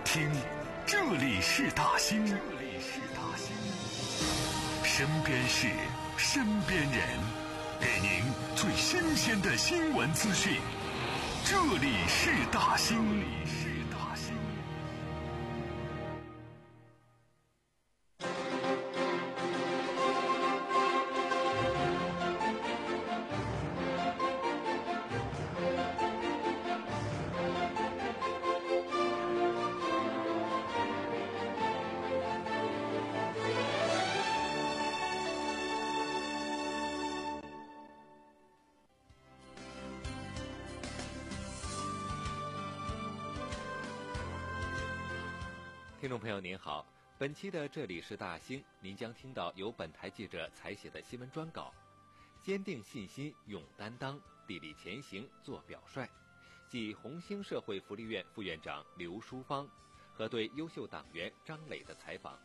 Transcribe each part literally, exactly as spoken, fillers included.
听，这里是大兴，这里是大兴，身边事，身边人，给您最新鲜的新闻资讯。这里是大兴，这里是大兴。 听众朋友您好，本期的这里是大兴，您将听到由本台记者采写的新闻专稿。坚定信心，勇担当，砥砺前行，做表率，继红星社会福利院副院长刘淑芳和对优秀党员张磊的采访。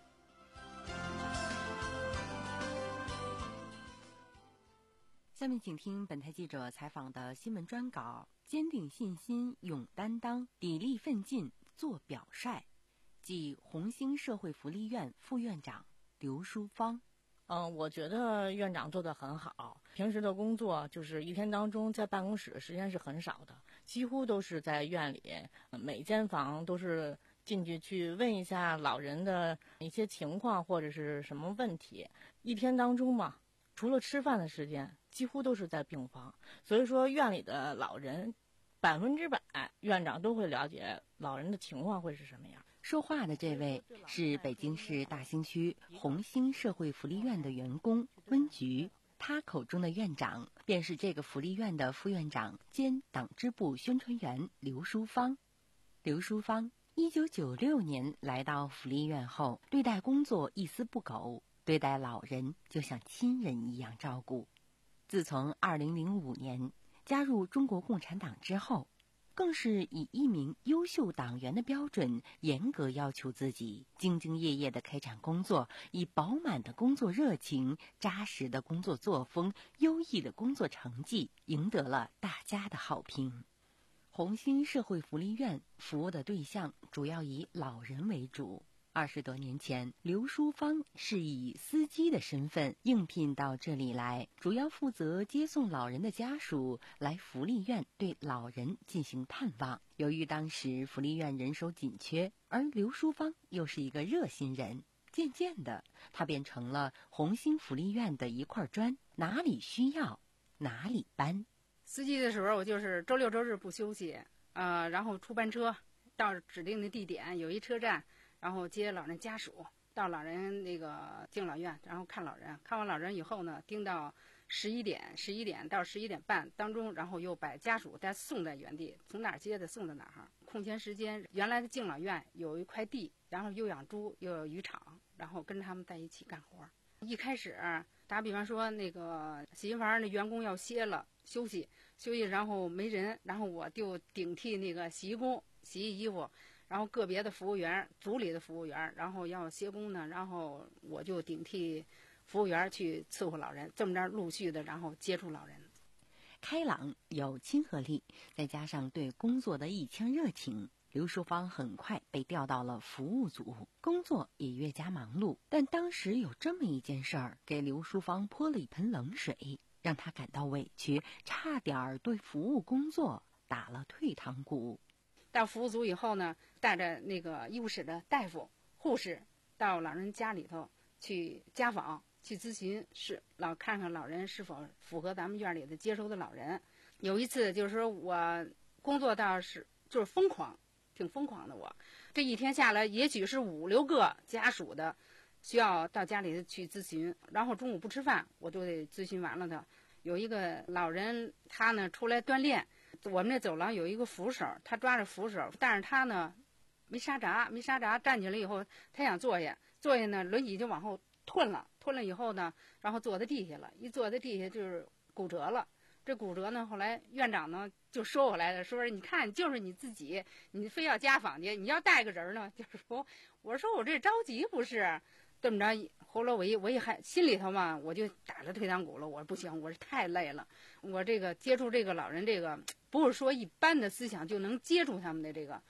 下面请听本台记者采访的新闻专稿：坚定信心，勇担当，砥砺奋进，做表率。即红星社会福利院副院长刘淑芳。 嗯，我觉得院长做得很好。平时的工作就是一天当中在办公室的时间是很少的，几乎都是在院里，每间房都是进去去问一下老人的一些情况或者是什么问题。一天当中嘛，除了吃饭的时间，几乎都是在病房。所以说院里的老人百分之百院长都会了解老人的情况会是什么样。 说话的这位是北京市大兴区红星社会福利院的员工温菊，他口中的院长便是这个福利院的副院长兼党支部宣传员刘淑芳。刘淑芳一九九六年来到福利院后，对待工作一丝不苟，对待老人就像亲人一样照顾。自从二零零五年加入中国共产党之后，更是以一名优秀党员的标准严格要求自己，兢兢业业地开展工作，以饱满的工作热情、扎实的工作作风、优异的工作成绩赢得了大家的好评。红星社会福利院服务的对象主要以老人为主。二十多年前，刘淑芳是以司机的身份应聘到这里来，主要负责接送老人的家属来福利院对老人进行探望。由于当时福利院人手紧缺，而刘淑芳又是一个热心人，渐渐的，她便成了红星福利院的一块砖，哪里需要哪里搬。 司机的时候，我就是周六周日不休息，呃，然后出班车到指定的地点，有一车站。然后接老人家属到老人那个敬老院，然后看老人，看完老人以后呢，盯到十一点，十一点到十一点半当中，然后又把家属再送在原地，从哪儿接的送到哪儿。空闲时间，原来的敬老院有一块地，然后又养猪又有渔场，然后跟着他们在一起干活。一开始打比方说，那个洗衣房的员工要歇了休息休息，然后没人，然后我就顶替那个洗衣工洗衣服。然后个别的服务员，组里的服务员，然后要歇工呢，然后我就顶替服务员去伺候老人，这么着陆续的，然后接触老人。 开朗有亲和力，再加上对工作的一腔热情，刘淑芳很快被调到了服务组，工作也越加忙碌。但当时有这么一件事儿，给刘淑芳泼了一盆冷水，让她感到委屈，差点对服务工作打了退堂鼓。 到服务组以后呢，带着那个医务室的大夫、护士到老人家里头去家访、去咨询，是老看看老人是否符合咱们院里的接收的老人。有一次就是说我工作到是就是疯狂，挺疯狂的我。这一天下来，也许是五六个家属的需要到家里去咨询，然后中午不吃饭，我都得咨询完了的。有一个老人，他呢出来锻炼。我们这走廊有一个扶手，他抓着扶手，但是他呢没刹闸，没刹闸，站起来以后，他想坐下，坐下呢，轮椅就往后吞了，吞了以后呢，然后坐在地下了，一坐在地下就是骨折了。这骨折呢，后来院长呢就说我来了，说你看就是你自己，你非要家访去，你要带个人呢，就是说，我说我这着急不是。这么着，后来我一我一还心里头嘛，我就打了退堂鼓了。我不行，我是太累了。我这个接触这个老人，这个不是说一般的思想就能接触他们的这个，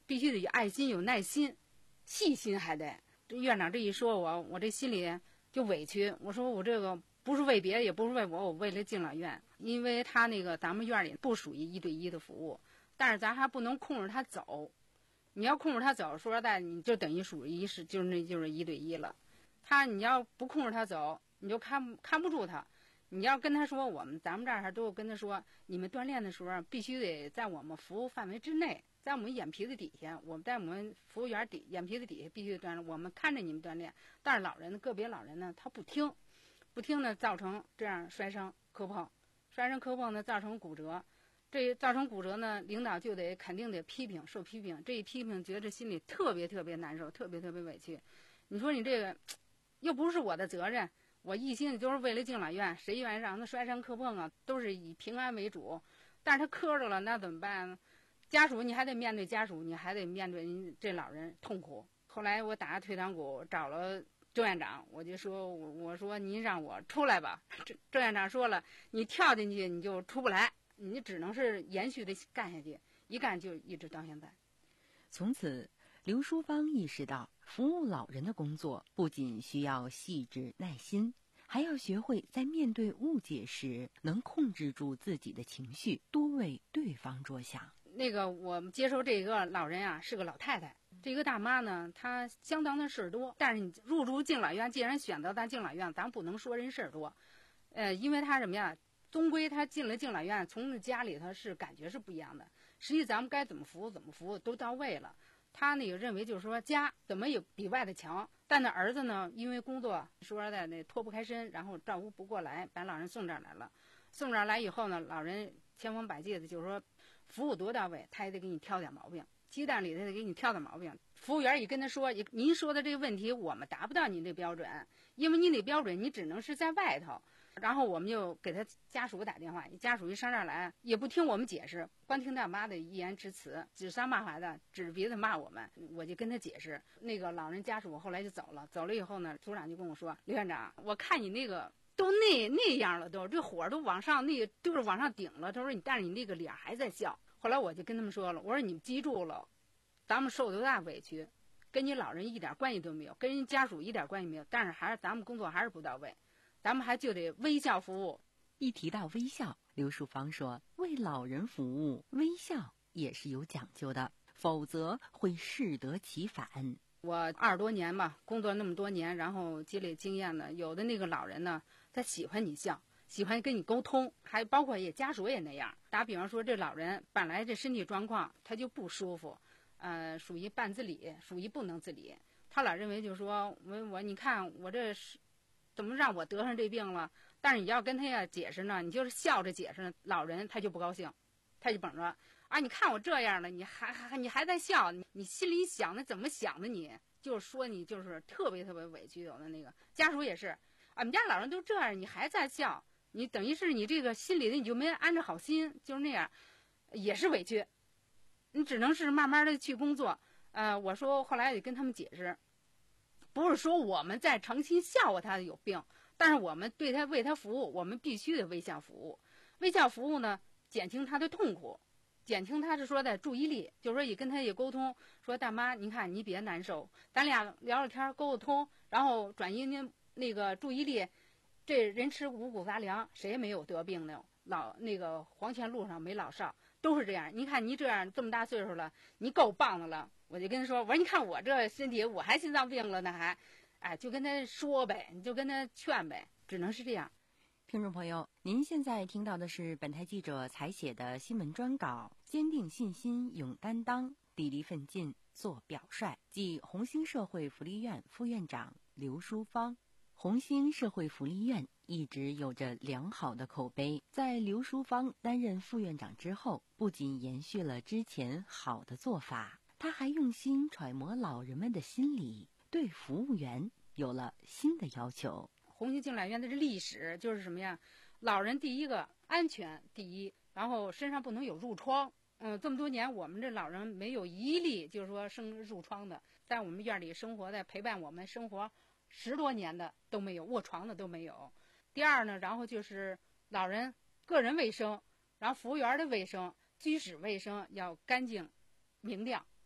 必须得有爱心、有耐心、细心，还得。这院长这一说我，我这心里就委屈。我说我这个不是为别的，也不是为我，我为了敬老院，因为他那个咱们院里不属于一对一的服务，但是咱还不能控制他走。你要控制他走，说实在，你就等于属于是就是那就是一对一了。他你要不控制他走，你就看看不住他。你要跟他说，我们咱们这儿都有跟他说，你们锻炼的时候必须得在我们服务范围之内，在我们眼皮子底下，我们在我们服务员底眼皮子底下必须得锻炼，我们看着你们锻炼。但是老人个别老人呢，他不听，不听呢，造成这样摔伤磕碰，摔伤磕碰呢，造成骨折。这造成骨折呢，领导就得肯定得批评，受批评。这一批评，觉得心里特别特别难受，特别特别委屈。你说你这个又不是我的责任，我一心就是为了敬老院，谁愿意让他摔伤磕碰啊？都是以平安为主。但是他磕着了，那怎么办？家属你还得面对家属，你还得面对这老人痛苦。后来我打退堂鼓，找了周院长，我就说，我我说您让我出来吧。周周院长说了，你跳进去你就出不来。你只能是延续的干下去，一干就一直到现在。 从此，刘淑芳意识到，服务老人的工作不仅需要细致耐心，还要学会在面对误解时能控制住自己的情绪，多为对方着想。 那个我们接收这个老人啊，是个老太太。这个大妈呢，她相当的事儿多，但是你入住敬老院，既然选择咱敬老院，咱不能说人事儿多，呃，因为她什么呀？终归他进了敬老院，从家里头是感觉是不一样的。实际咱们该怎么服务怎么服务都到位了。他那个认为就是说家怎么也比外的强，但那儿子呢，因为工作说实在那脱不开身，然后照顾不过来，把老人送这儿来了。送这儿来以后呢，老人千方百计的就是说服务多到位，他也得给你挑点毛病，鸡蛋里头得给你挑点毛病。服务员一跟他说，您说的这个问题我们达不到您这标准，因为您这标准你只能是在外头。然后我们就给他家属打电话，家属一上这儿来也不听我们解释，光听大妈的一言之词，指桑骂槐的，指着鼻子骂我们。我就跟他解释，那个老人家属后来就走了，走了以后呢，组长就跟我说，刘院长，我看你那个都那那样了，都这火都往上，那个都是往上顶了。他说你，但是你那个脸还在笑。后来我就跟他们说了，我说你们记住了，咱们受多大委屈，跟你老人一点关系都没有，跟人家属一点关系没有，但是还是咱们工作还是不到位。咱们还就得微笑服务。 一提到微笑，刘淑芳说，为老人服务，微笑也是有讲究的，否则会适得其反。 我二十多年吧，工作那么多年，然后积累经验呢，有的那个老人呢，他喜欢你笑，喜欢跟你沟通，还包括也家属也那样。打比方说，这老人本来这身体状况他就不舒服，呃，属于半自理，属于不能自理。他老认为就是说，我我你看我这是。怎么让我得上这病了？但是你要跟他要解释呢，你就是笑着解释呢，老人他就不高兴，他就绷着啊！你看我这样了，你还还你还在笑，你你心里想的怎么想的你？你就是说你就是特别特别委屈。有的那个家属也是，俺们家老人都这样，你还在笑，你等于是你这个心里的你就没安着好心，就是那样，也是委屈。你只能是慢慢的去工作。呃，我说后来得跟他们解释。不是说我们在诚心笑话他有病，但是我们对他为他服务，我们必须得微笑服务。微笑服务呢，减轻他的痛苦，减轻他是说的注意力，就是说也跟他也沟通，说大妈，您看你别难受，咱俩聊聊天沟沟通，然后转移您那个注意力。这人吃五谷杂粮，谁也没有得病的，老那个黄泉路上没老少，都是这样。你看你这样这么大岁数了，你够棒的了。我就跟他说，我说你看我这身体，我还心脏病了呢，还，哎，就跟他说呗，你就跟他劝呗，只能是这样。 听众朋友，您现在听到的是本台记者采写的新闻专稿，坚定信心，勇担当，砥砺奋进，做表率，即红星社会福利院副院长刘淑芳。红星社会福利院一直有着良好的口碑，在刘淑芳担任副院长之后，不仅延续了之前好的做法，他还用心揣摩老人们的心理，对服务员有了新的要求。 红星敬老院的这历史就是什么呀？老人第一个安全第一，然后身上不能有褥疮。嗯，这么多年我们这老人没有一例就是说生褥疮的，在我们院里生活的陪伴我们生活十多年的都没有，卧床的都没有。第二呢，然后就是老人个人卫生，然后服务员的卫生、居室卫生要干净明亮。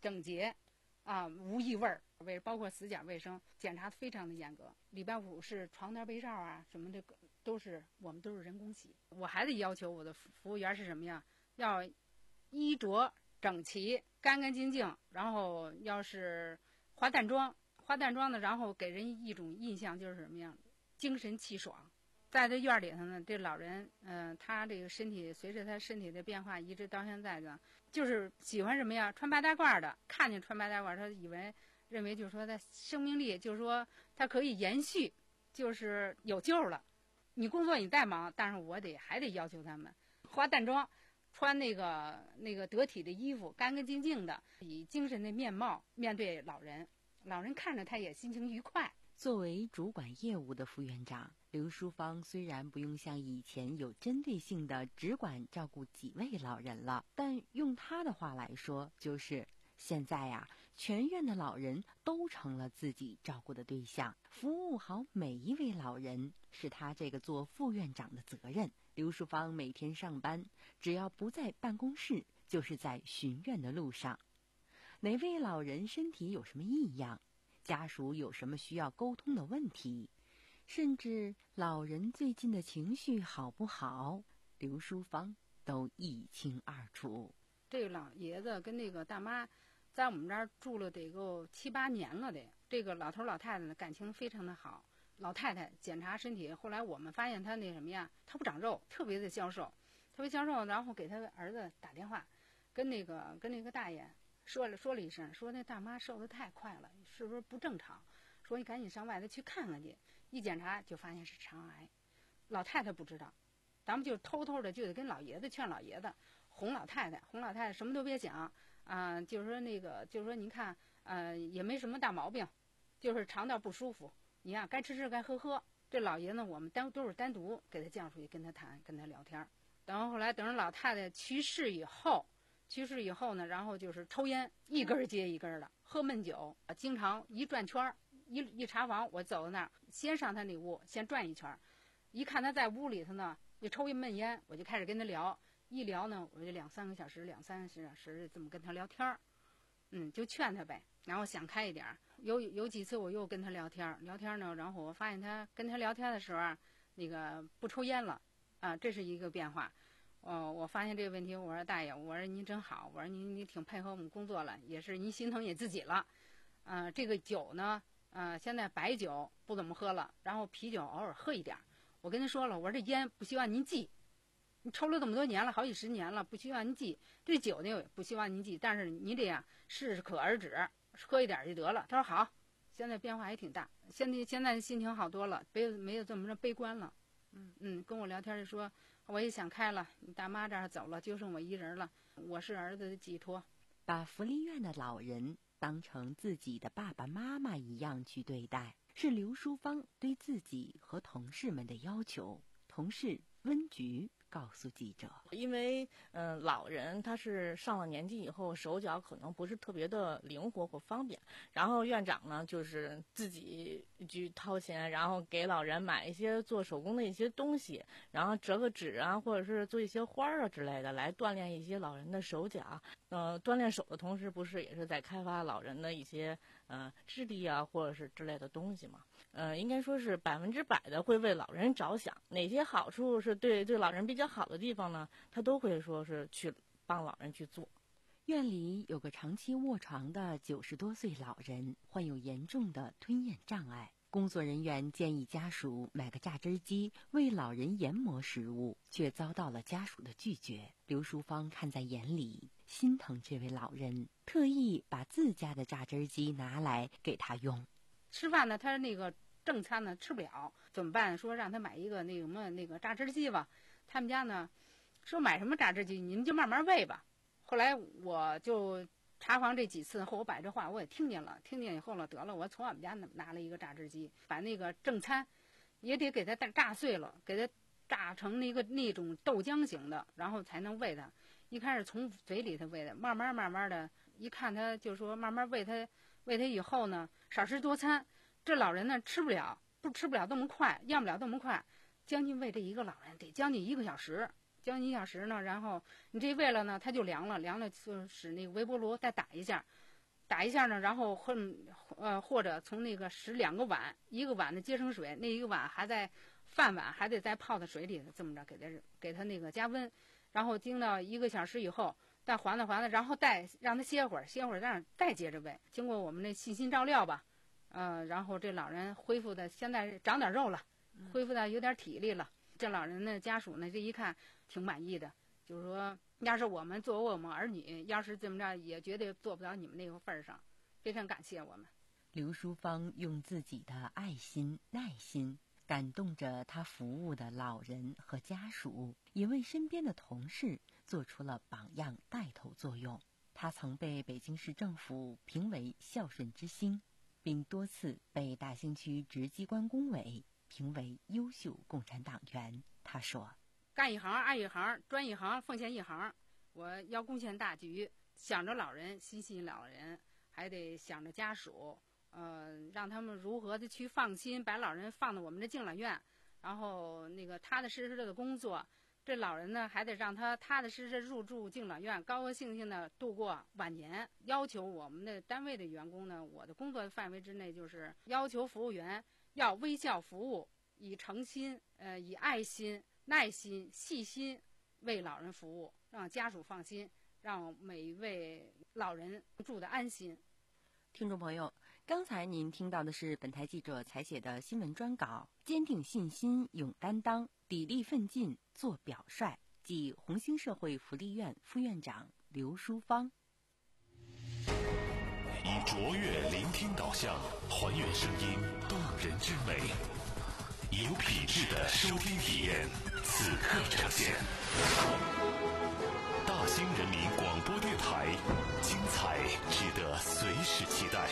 整洁，啊，无异味儿，卫包括死角卫生检查非常的严格。礼拜五是床单被罩啊什么的都是我们都是人工洗。我还得要求我的服务员是什么呀？要衣着整齐、干干净净，然后要是化淡妆，化淡妆呢，然后给人一种印象就是什么样？精神气爽。在这院里头呢，这老人，嗯、呃，他这个身体随着他身体的变化，一直到现在呢，就是喜欢什么呀？穿白大褂的，看见穿白大褂，他以为认为就是说他生命力，就是说他可以延续，就是有救了。你工作你再忙，但是我得还得要求他们化淡妆，穿那个那个得体的衣服，干干净净的，以精神的面貌面对老人，老人看着他也心情愉快。 作为主管业务的副院长，刘淑芳虽然不用像以前有针对性的只管照顾几位老人了，但用她的话来说，就是现在呀、啊，全院的老人都成了自己照顾的对象，服务好每一位老人是她这个做副院长的责任。刘淑芳每天上班，只要不在办公室，就是在巡院的路上。哪位老人身体有什么异样，家属有什么需要沟通的问题，甚至老人最近的情绪好不好，刘淑芳都一清二楚。 这个老爷子跟那个大妈在我们这儿住了得够七八年了得，这个老头老太太的感情非常的好。老太太检查身体，后来我们发现她那什么呀，她不长肉，特别的消瘦，特别消瘦，然后给她儿子打电话，跟那个跟那个大爷说了说了一声，说那大妈瘦得太快了，是不是不正常？说你赶紧上外头去看看去。一检查就发现是肠癌。老太太不知道，咱们就偷偷的就得跟老爷子劝老爷子，哄老太太，哄老太太什么都别讲啊、呃，就是说那个，就是说您看，呃，也没什么大毛病，就是肠道不舒服，你呀该吃吃该喝喝。这老爷呢，我们单都是单独给他叫出去跟他谈，跟他聊天。等后来等着老太太去世以后。去世以后呢，然后就是抽烟，一根接一根的，喝闷酒，经常一转圈一一查房，我走到那儿，先上他那屋，先转一圈，一看他在屋里头呢，就抽一闷烟，我就开始跟他聊，一聊呢，我就两三个小时，两三个小时这么跟他聊天，嗯，就劝他呗，然后想开一点。有有几次我又跟他聊天，聊天呢，然后我发现他跟他聊天的时候，那个不抽烟了，啊，这是一个变化。哦，我发现这个问题，我说大爷，我说您真好，我说您你挺配合我们工作了，也是您心疼你自己了。呃，这个酒呢，呃，现在白酒不怎么喝了，然后啤酒偶尔喝一点。我跟您说了，我说这烟不希望您忌，你抽了这么多年了，好几十年了，不希望您忌。这酒呢，不希望您忌，但是您这样适可而止，喝一点就得了。他说好，现在变化也挺大，现在现在心情好多了，没有没有这么着悲观了。嗯嗯，跟我聊天就说。我也想开了，你大妈这儿走了，就剩我一人了。我是儿子的寄托， 把福利院的老人当成自己的爸爸妈妈一样去对待，是刘淑芳对自己和同事们的要求。同事温菊告诉记者， 因为嗯、呃，老人他是上了年纪以后，手脚可能不是特别的灵活或方便，然后院长呢就是自己去掏钱，然后给老人买一些做手工的一些东西，然后折个纸啊，或者是做一些花啊之类的，来锻炼一些老人的手脚。呃，锻炼手的同时，不是也是在开发老人的一些呃智力啊，或者是之类的东西嘛？呃，应该说是百分之百的会为老人着想，哪些好处是对对老人比较好的地方呢，他都会说是去帮老人去做。 院里有个长期卧床的九十多岁老人，患有严重的吞咽障碍。工作人员建议家属买个榨汁机为老人研磨食物，却遭到了家属的拒绝。刘淑芳看在眼里，心疼这位老人，特意把自家的榨汁机拿来给他用。 吃饭呢，他那个正餐呢吃不了，怎么办？说让他买一个那个什么那个榨汁机吧。他们家呢说买什么榨汁机，你们就慢慢喂吧。后来我就查房这几次后，我把这话我也听见了，听见以后了，得了，我从俺们家拿了一个榨汁机，把那个正餐也得给它榨碎了，给它榨成那个那种豆浆型的，然后才能喂它。一开始从嘴里头喂的，慢慢慢慢的，一看他就说慢慢喂他，喂他以后呢，少食多餐。这老人呢吃不了，不吃不了这么快，咽不了这么快，将近喂这一个老人得将近一个小时。将近一小时呢，然后你这喂了呢，它就凉了，凉了就使那个微波炉再打一下， 打一下呢，然后或呃或者从那个使两个碗，一个碗的接生水，那一个碗还在饭碗还得再泡在水里，这么着给它给它那个加温，然后经到一个小时以后，再缓了缓了，然后再让它歇会儿，歇会儿让再接着喂。经过我们的细心照料吧，呃，然后这老人恢复的现在长点肉了，恢复的有点体力了。这老人的家属呢，这一看挺满意的，就是说，要是我们作为我们儿女，要是这么着，也绝对做不到你们那个份儿上，非常感谢我们。 刘淑芳用自己的爱心、耐心感动着他服务的老人和家属，也为身边的同事做出了榜样带头作用。他曾被北京市政府评为孝顺之星，并多次被大兴区直机关工委评为优秀共产党员。他说： 干一行爱一行，专一行奉献一行，我要贡献大局，想着老人，心系老人，还得想着家属，呃，让他们如何的去放心把老人放到我们的敬老院，然后那个踏踏实实的工作。这老人呢，还得让他踏踏实实入住敬老院，高高兴兴的度过晚年。要求我们的单位的员工呢，我的工作范围之内，就是要求服务员要微笑服务，以诚心、呃，以爱心、耐心、细心为老人服务，让家属放心，让每一位老人住得安心。 听众朋友，刚才您听到的是本台记者采写的新闻专稿，坚定信心，勇担当，砥砺奋进，做表率，即红星社会福利院副院长刘淑芳。 以卓越聆听导向，还原声音动人之美，有品质的收听体验，此刻呈现。大兴人民广播电台，精彩值得随时期待。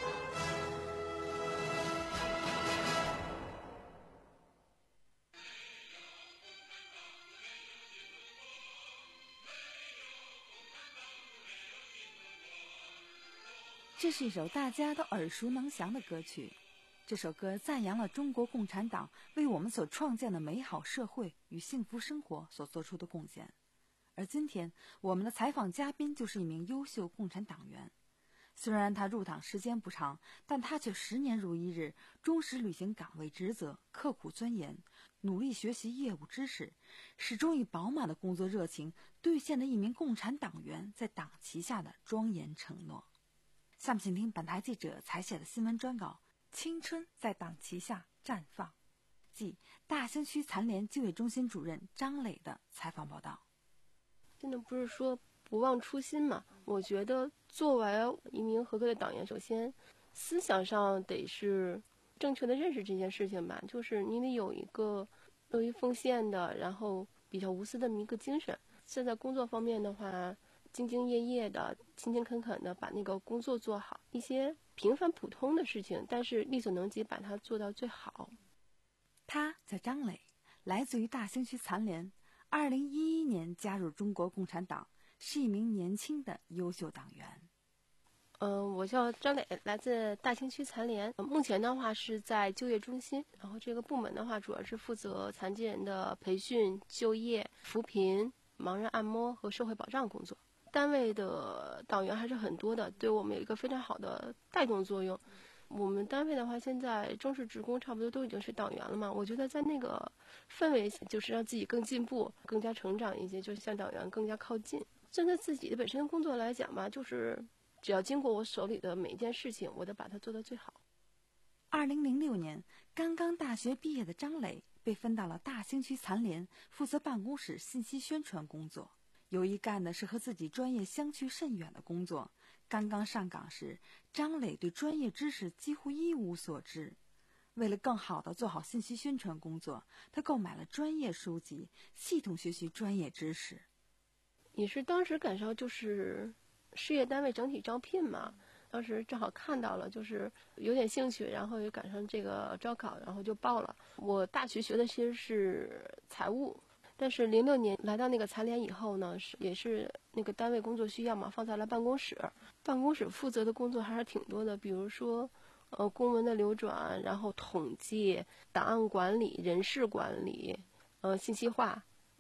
这是一首大家都耳熟能详的歌曲。这首歌赞扬了中国共产党为我们所创建的美好社会与幸福生活所做出的贡献。而今天我们的采访嘉宾就是一名优秀共产党员。虽然他入党时间不长，但他却十年如一日，忠实履行岗位职责，刻苦钻研，努力学习业务知识，始终以饱满的工作热情兑现了一名共产党员在党旗下的庄严承诺。下面请听本台记者采写的新闻专稿《青春在党旗下绽放》，即大兴区残联就业中心主任张磊的采访报道。 真的不是说不忘初心嘛，我觉得作为一名合格的党员，首先思想上得是正确的认识这件事情吧，就是你得有一个乐于奉献的，然后比较无私的一个精神。现在工作方面的话，兢兢业业的、勤勤恳恳的把那个工作做好，一些平凡普通的事情，但是力所能及把它做到最好。 他叫张磊，来自于大兴区残联，二零一一年加入中国共产党，是一名年轻的优秀党员。 嗯、呃，我叫张磊，来自大兴区残联，目前的话是在就业中心，然后这个部门的话主要是负责残疾人的培训、就业、扶贫、盲人按摩和社会保障工作。单位的党员还是很多的，对我们有一个非常好的带动作用。我们单位的话，现在正式职工差不多都已经是党员了嘛，我觉得在那个氛围就是让自己更进步、更加成长一些，就是向党员更加靠近。针对自己的本身的工作来讲吧，就是只要经过我手里的每一件事情，我都把它做到最好。 二零零六年，刚刚大学毕业的张磊被分到了大兴区残联，负责办公室信息宣传工作。由于干的是和自己专业相去甚远的工作，刚刚上岗时，张磊对专业知识几乎一无所知。为了更好地做好信息宣传工作，他购买了专业书籍，系统学习专业知识。 也是当时赶上就是事业单位整体招聘嘛，当时正好看到了，就是有点兴趣，然后也赶上这个招考，然后就报了。我大学学的其实是财务，但是零六年来到那个残联以后呢，是也是那个单位工作需要嘛，放在了办公室。办公室负责的工作还是挺多的，比如说呃公文的流转，然后统计、档案管理、人事管理、呃信息化，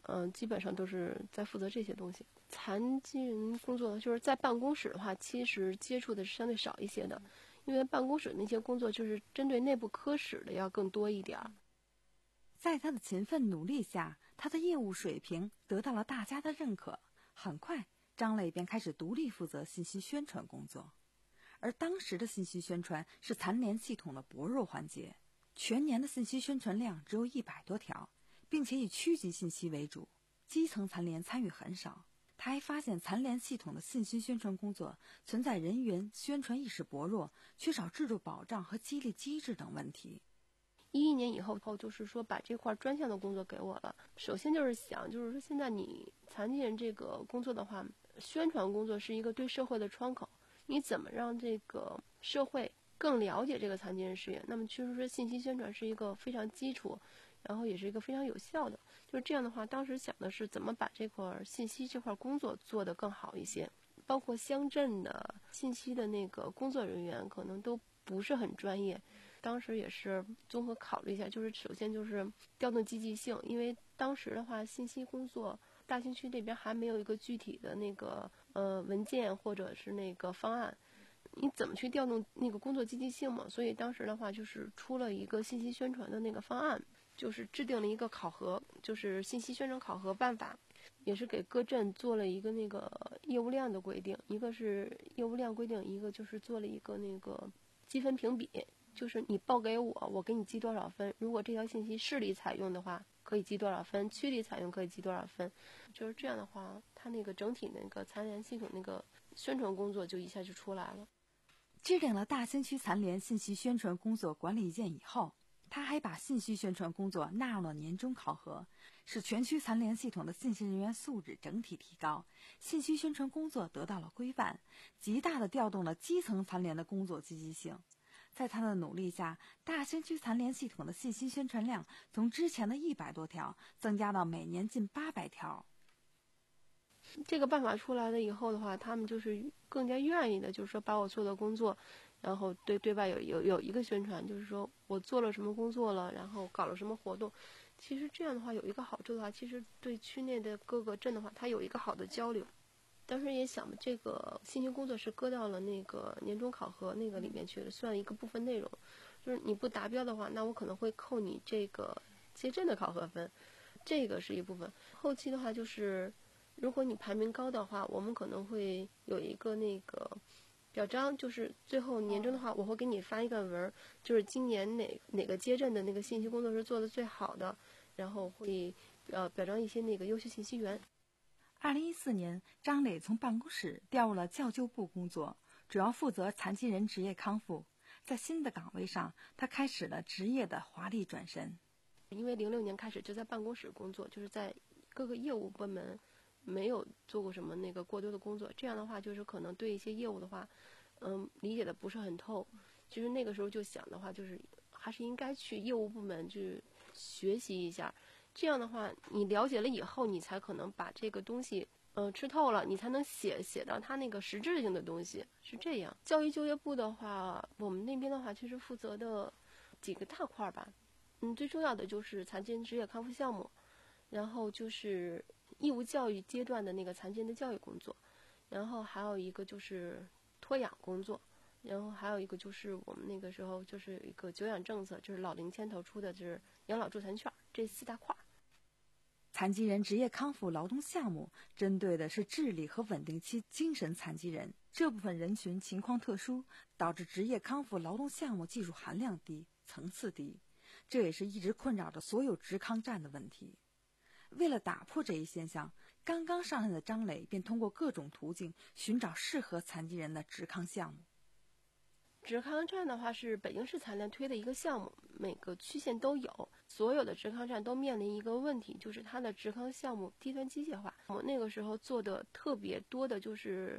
嗯、呃，基本上都是在负责这些东西。残疾人工作就是在办公室的话，其实接触的是相对少一些的，因为办公室那些工作就是针对内部科室的要更多一点。 在他的勤奋努力下，他的业务水平得到了大家的认可。很快，张磊便开始独立负责信息宣传工作。而当时的信息宣传是残联系统的薄弱环节，全年的信息宣传量只有一百多条，并且以区级信息为主，基层残联参与很少。他还发现残联系统的信息宣传工作存在人员宣传意识薄弱、缺少制度保障和激励机制等问题。 一一年以后后，就是说把这块专项的工作给我了。首先就是想，就是说现在你残疾人这个工作的话，宣传工作是一个对社会的窗口，你怎么让这个社会更了解这个残疾人事业？那么其实说信息宣传是一个非常基础，然后也是一个非常有效的。就是这样的话，当时想的是怎么把这块信息这块工作做得更好一些，包括乡镇的信息的那个工作人员可能都不是很专业。当时也是综合考虑一下，就是首先就是调动积极性，因为当时的话信息工作大兴区这边还没有一个具体的那个呃文件或者是那个方案，你怎么去调动那个工作积极性嘛？所以当时的话就是出了一个信息宣传的那个方案，就是制定了一个考核，就是信息宣传考核办法，也是给各镇做了一个那个业务量的规定，一个是业务量规定，一个就是做了一个那个积分评比，就是你报给我，我给你记多少分，如果这条信息市里采用的话可以记多少分，区里采用可以记多少分，就是这样的话，它那个整体那个残联系统那个宣传工作就一下就出来了。 制定了大兴区残联信息宣传工作管理意见以后，他还把信息宣传工作纳入了年终考核，使全区残联系统的信息人员素质整体提高，信息宣传工作得到了规范，极大地调动了基层残联的工作积极性。在他的努力下，大兴区残联系统的信息宣传量从之前的一百多条增加到每年近八百条。 这个办法出来了以后的话，他们就是更加愿意的，就是说把我做的工作，然后对对外有有有一个宣传，就是说我做了什么工作了，然后搞了什么活动。其实这样的话有一个好处的话，其实对区内的各个镇的话，它有一个好的交流。当时也想这个信息工作是搁到了那个年终考核那个里面去了，算一个部分内容。就是你不达标的话，那我可能会扣你这个街镇的考核分，这个是一部分。后期的话就是如果你排名高的话，我们可能会有一个那个表彰，就是最后年终的话，我会给你发一个文，就是今年哪哪个街镇的那个信息工作是做的最好的，然后会呃表彰一些那个优秀信息员。 二零一四年，张磊从办公室调入了教救部工作，主要负责残疾人职业康复。在新的岗位上，他开始了职业的华丽转身。 因为零六年开始就在办公室工作，就是在各个业务部门没有做过什么那个过多的工作，这样的话就是可能对一些业务的话，嗯，理解的不是很透。其实那个时候就想的话，就是还是应该去业务部门去学习一下。这样的话，你了解了以后，你才可能把这个东西，呃，吃透了，你才能写写到它那个实质性的东西，是这样。教育就业部的话，我们那边的话，其实负责的几个大块吧，嗯，最重要的就是残疾人职业康复项目，然后就是义务教育阶段的那个残疾人的教育工作，然后还有一个就是托养工作，然后还有一个就是我们那个时候就是有一个久养政策，就是老龄牵头出的就是养老助残券，这四大块。 残疾人职业康复劳动项目针对的是智力和稳定期精神残疾人，这部分人群情况特殊，导致职业康复劳动项目技术含量低、层次低，这也是一直困扰着所有职康站的问题。为了打破这一现象，刚刚上任的张磊便通过各种途径寻找适合残疾人的职康项目。 职康站的话是北京市残联推的一个项目，每个区县都有。所有的职康站都面临一个问题，就是它的职康项目低端机械化。我那个时候做的特别多的就是，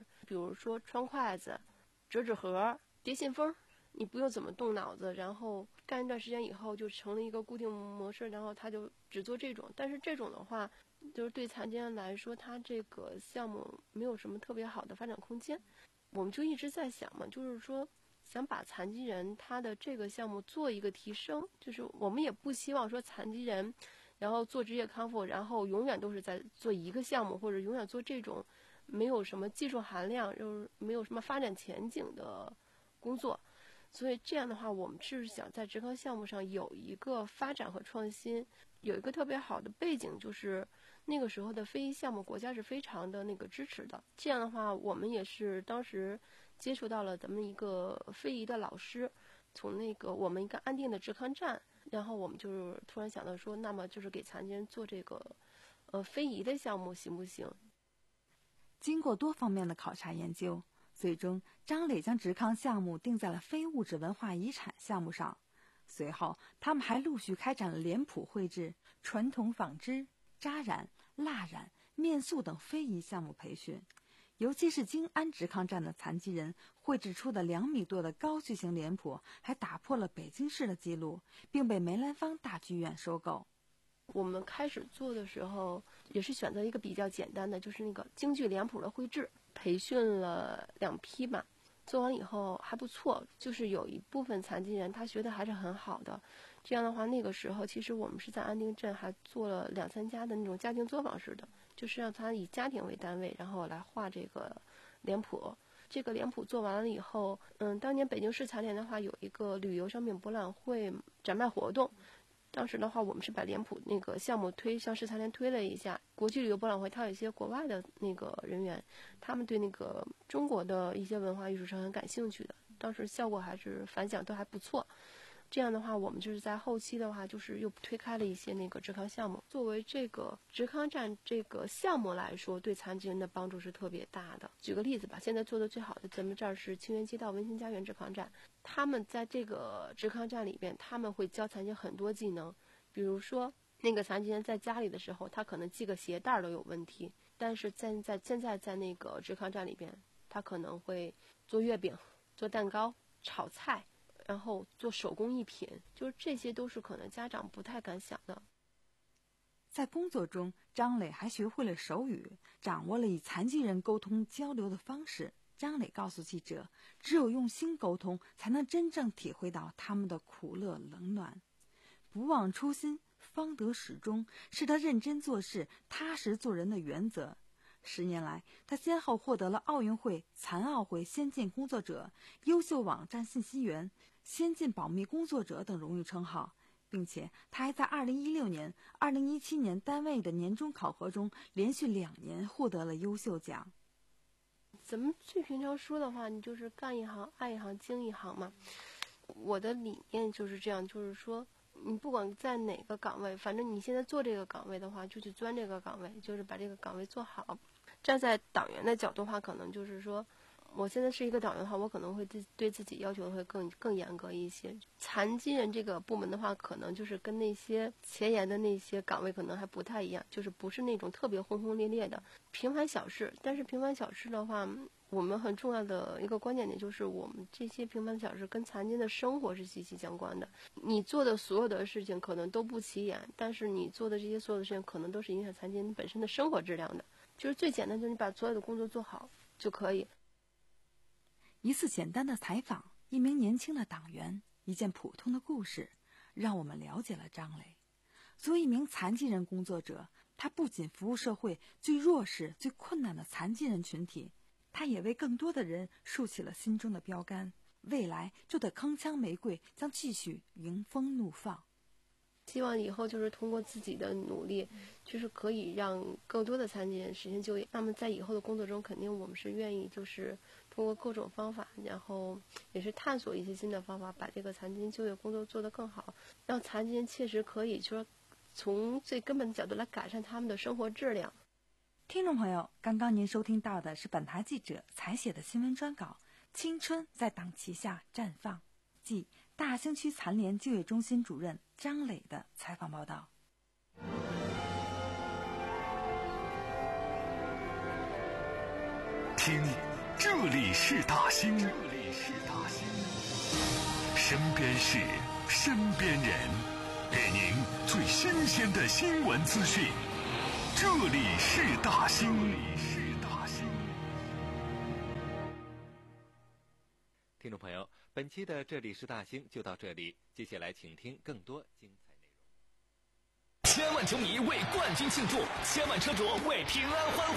比如说穿筷子、折纸盒、叠信封，你不用怎么动脑子，然后干一段时间以后就成了一个固定模式，然后他就只做这种。但是这种的话，就是对残疾人来说，它这个项目没有什么特别好的发展空间。我们就一直在想嘛，就是说想把残疾人他的这个项目做一个提升，就是我们也不希望说残疾人然后做职业康复，然后永远都是在做一个项目，或者永远做这种没有什么技术含量，就是没有什么发展前景的工作。所以这样的话，我们是想在职康项目上有一个发展和创新，有一个特别好的背景，就是那个时候的非遗项目国家是非常的那个支持的。这样的话，我们也是当时接触到了咱们一个非遗的老师，从那个我们一个安定的职康站，然后我们就是突然想到说，那么就是给残疾人做这个呃非遗的项目行不行？ 经过多方面的考察研究，最终张磊将职康项目定在了非物质文化遗产项目上。随后他们还陆续开展了脸谱绘制、传统纺织、扎染、蜡染、面塑等非遗项目培训。尤其是京安职康站的残疾人绘制出的两米多的高巨型脸谱，还打破了北京市的记录，并被梅兰芳大剧院收购。 我们开始做的时候，也是选择一个比较简单的，就是那个京剧脸谱的绘制，培训了两批吧。做完以后还不错，就是有一部分残疾人他学的还是很好的。这样的话，那个时候其实我们是在安定镇还做了两三家的那种家庭作坊式的，就是让他以家庭为单位，然后来画这个脸谱。这个脸谱做完了以后，嗯，当年北京市残联的话有一个旅游商品博览会展卖活动。当时的话，我们是把脸谱那个项目推向市残联推了一下。国际旅游博览会，它有一些国外的那个人员，他们对那个中国的一些文化艺术是很感兴趣的。当时效果还是反响都还不错。这样的话，我们就是在后期的话，就是又推开了一些那个职康项目。作为这个职康站这个项目来说，对残疾人的帮助是特别大的。举个例子吧，现在做的最好的，咱们这儿是清源街道温馨家园职康站，他们在这个职康站里边，他们会教残疾人很多技能，比如说那个残疾人在家里的时候，他可能系个鞋带都有问题，但是在在现在在那个职康站里边，他可能会做月饼、做蛋糕、炒菜。然后做手工艺品，就是这些都是可能家长不太敢想的。 在工作中，张磊还学会了手语，掌握了与残疾人沟通交流的方式。张磊告诉记者，只有用心沟通，才能真正体会到他们的苦乐冷暖。不忘初心，方得始终，是他认真做事、踏实做人的原则。十年来，他先后获得了奥运会、残奥会先进工作者、优秀网站信息员、先进保密工作者等荣誉称号，并且他还在二零一六年、二零一七年单位的年终考核中连续两年获得了优秀奖。 咱们最平常说的话，你就是干一行爱一行精一行嘛。我的理念就是这样，就是说你不管在哪个岗位，反正你现在做这个岗位的话，就去钻这个岗位，就是把这个岗位做好。站在党员的角度的话，可能就是说我现在是一个党员的话，我可能会对对自己要求会更更严格一些。残疾人这个部门的话，可能就是跟那些前沿的那些岗位可能还不太一样，就是不是那种特别轰轰烈烈的平凡小事。但是平凡小事的话，我们很重要的一个关键点就是，我们这些平凡小事跟残疾人的生活是息息相关的。你做的所有的事情可能都不起眼，但是你做的这些所有的事情，可能都是影响残疾人本身的生活质量的。就是最简单，就是你把所有的工作做好就可以。 一次简单的采访，一名年轻的党员，一件普通的故事，让我们了解了张磊。作为一名残疾人工作者，他不仅服务社会最弱势、最困难的残疾人群体，他也为更多的人竖起了心中的标杆。未来就得铿锵玫瑰将继续迎风怒放。 希望以后就是通过自己的努力，就是可以让更多的残疾人实现就业。那么在以后的工作中，肯定我们是愿意就是通过各种方法，然后也是探索一些新的方法，把这个残疾人就业工作做得更好，让残疾人切实可以说从最根本的角度来改善他们的生活质量。 听众朋友，刚刚您收听到的是本台记者采写的新闻专稿《青春在党旗下绽放》，即大兴区残联就业中心主任张磊的采访报道。 听，这里是大兴，这里是大兴，身边事，身边人，给您最新鲜的新闻资讯。这里是大兴，这里是大兴。 听众朋友，本期的这里是大兴就到这里，接下来请听更多精彩内容。 千万球迷为冠军庆祝，千万车主为平安欢呼。